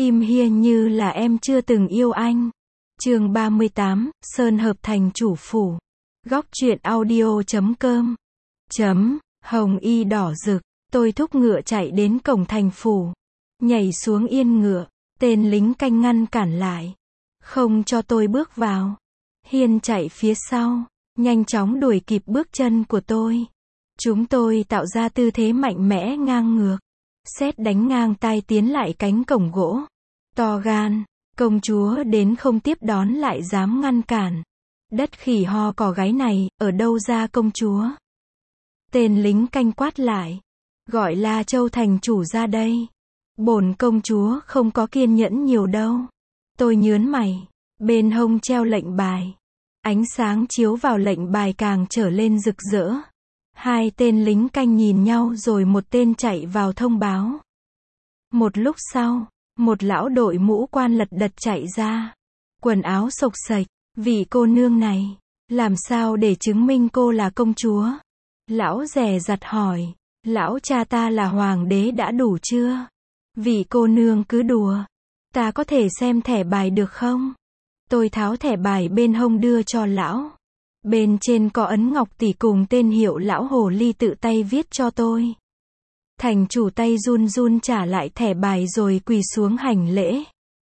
Im hiên như là em chưa từng yêu anh. Chương 38, Sơn hợp thành chủ phủ. Góc truyện audio.com. Hồng y đỏ rực, tôi thúc ngựa chạy đến cổng thành phủ. Nhảy xuống yên ngựa, tên lính canh ngăn cản lại. Không cho tôi bước vào. Hiên chạy phía sau, nhanh chóng đuổi kịp bước chân của tôi. Chúng tôi tạo ra tư thế mạnh mẽ ngang ngược. Sét đánh ngang tai tiến lại cánh cổng gỗ. To gan, công chúa đến không tiếp đón lại dám ngăn cản. Đất khỉ ho cò gáy này, ở đâu ra công chúa? Tên lính canh quát lại. Gọi La Châu thành chủ ra đây. Bổn công chúa không có kiên nhẫn nhiều đâu. Tôi nhớn mày. Bên hông treo lệnh bài. Ánh sáng chiếu vào lệnh bài càng trở lên rực rỡ. Hai tên lính canh nhìn nhau rồi một tên chạy vào thông báo. Một lúc sau, một lão đội mũ quan lật đật chạy ra. Quần áo xộc xệch, vị cô nương này, làm sao để chứng minh cô là công chúa? Lão dè dặt hỏi, lão cha ta là hoàng đế đã đủ chưa? Vị cô nương cứ đùa, ta có thể xem thẻ bài được không? Tôi tháo thẻ bài bên hông đưa cho lão. Bên trên có ấn ngọc tỷ cùng tên hiệu lão hồ ly tự tay viết cho tôi. Thành chủ tay run run trả lại thẻ bài rồi quỳ xuống hành lễ.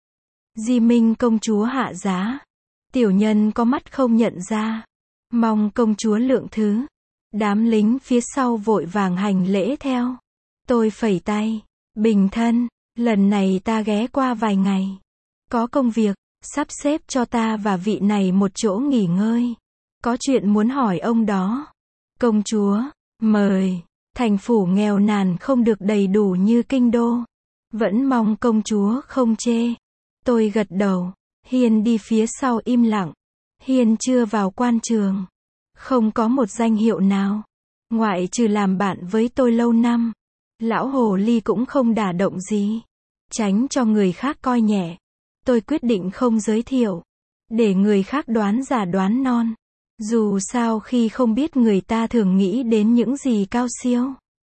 Di Minh công chúa hạ giá. Tiểu nhân có mắt không nhận ra. Mong công chúa lượng thứ. Đám lính phía sau vội vàng hành lễ theo. Tôi phẩy tay. Bình thân, lần này ta ghé qua vài ngày. Có công việc, sắp xếp cho ta và vị này một chỗ nghỉ ngơi. Có chuyện muốn hỏi ông đó. Công chúa, mời. Thành phủ nghèo nàn không được đầy đủ như kinh đô. Vẫn mong công chúa không chê. Tôi gật đầu. Hiên đi phía sau im lặng. Hiên chưa vào quan trường. Không có một danh hiệu nào. Ngoại trừ làm bạn với tôi lâu năm. Lão hồ ly cũng không đả động gì. Tránh cho người khác coi nhẹ. Tôi quyết định không giới thiệu. Để người khác đoán giả đoán non. Dù sao khi không biết người ta thường nghĩ đến những gì cao siêu.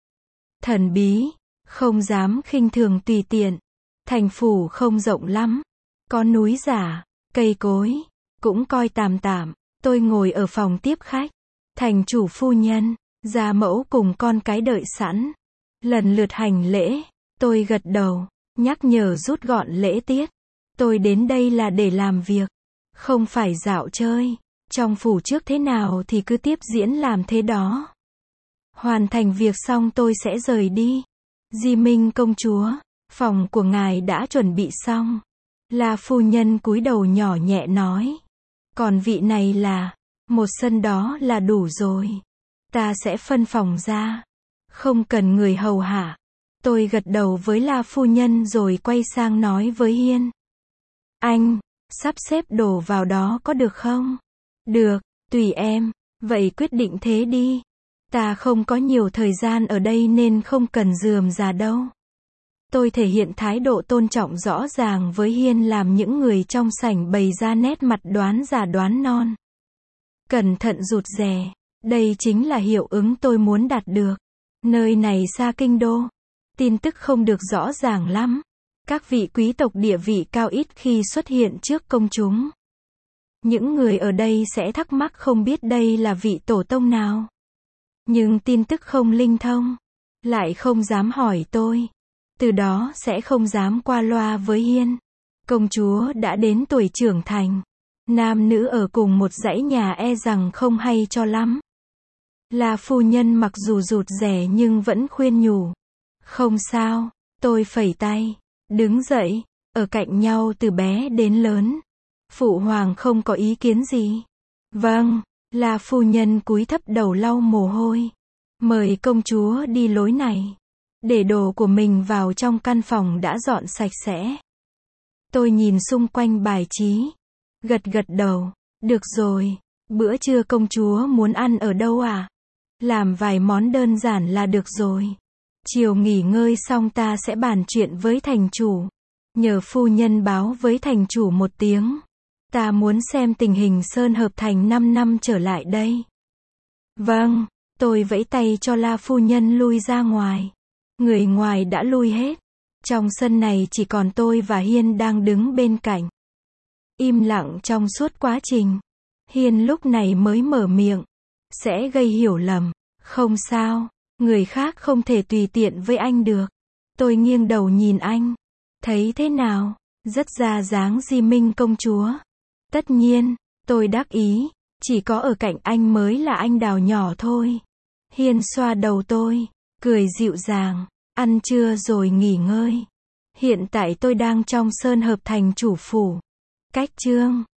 Thần bí, không dám khinh thường tùy tiện. Thành phủ không rộng lắm. Có núi giả, cây cối, cũng coi tạm tạm. Tôi ngồi ở phòng tiếp khách. Thành chủ phu nhân, gia mẫu cùng con cái đợi sẵn. Lần lượt hành lễ, tôi gật đầu, nhắc nhở rút gọn lễ tiết. Tôi đến đây là để làm việc, không phải dạo chơi. Trong phủ trước thế nào thì cứ tiếp diễn làm thế đó. Hoàn thành việc xong tôi sẽ rời đi. Di Minh công chúa, phòng của ngài đã chuẩn bị xong. La phu nhân cúi đầu nhỏ nhẹ nói. Còn vị này là, một sân đó là đủ rồi. Ta sẽ phân phòng ra. Không cần người hầu hạ. Tôi gật đầu với La phu nhân rồi quay sang nói với Hiên. Anh, sắp xếp đồ vào đó có được không? Được, tùy em. Vậy quyết định thế đi. Ta không có nhiều thời gian ở đây nên không cần rườm rà đâu. Tôi thể hiện thái độ tôn trọng rõ ràng với Hiên làm những người trong sảnh bày ra nét mặt đoán giả đoán non. Cẩn thận rụt rè. Đây chính là hiệu ứng tôi muốn đạt được. Nơi này xa kinh đô. Tin tức không được rõ ràng lắm. Các vị quý tộc địa vị cao ít khi xuất hiện trước công chúng. Những người ở đây sẽ thắc mắc không biết đây là vị tổ tông nào. Nhưng tin tức không linh thông. Lại không dám hỏi tôi. Từ đó sẽ không dám qua loa với Hiên. Công chúa đã đến tuổi trưởng thành. Nam nữ ở cùng một dãy nhà e rằng không hay cho lắm. La phu nhân mặc dù rụt rè nhưng vẫn khuyên nhủ. Không sao, tôi phẩy tay. Đứng dậy, ở cạnh nhau từ bé đến lớn. Phụ hoàng không có ý kiến gì. Vâng, La phu nhân cúi thấp đầu lau mồ hôi. Mời công chúa đi lối này. Để đồ của mình vào trong căn phòng đã dọn sạch sẽ. Tôi nhìn xung quanh bài trí. Gật gật đầu. Được rồi, bữa trưa công chúa muốn ăn ở đâu à? Làm vài món đơn giản là được rồi. Chiều nghỉ ngơi xong ta sẽ bàn chuyện với thành chủ. Nhờ phu nhân báo với thành chủ một tiếng. Ta muốn xem tình hình Sơn hợp thành 5 năm trở lại đây. Vâng, tôi vẫy tay cho La phu nhân lui ra ngoài. Người ngoài đã lui hết. Trong sân này chỉ còn tôi và Hiên đang đứng bên cạnh. Im lặng trong suốt quá trình. Hiên lúc này mới mở miệng. Sẽ gây hiểu lầm. Không sao. Người khác không thể tùy tiện với anh được. Tôi nghiêng đầu nhìn anh. Thấy thế nào? Rất ra dáng Di Minh công chúa. Tất nhiên, tôi đắc ý. Chỉ có ở cạnh anh mới là anh đào nhỏ thôi. Hiên xoa đầu tôi. Cười dịu dàng. Ăn trưa rồi nghỉ ngơi. Hiện tại tôi đang trong Sơn Hợp Thành chủ phủ. Cách Chương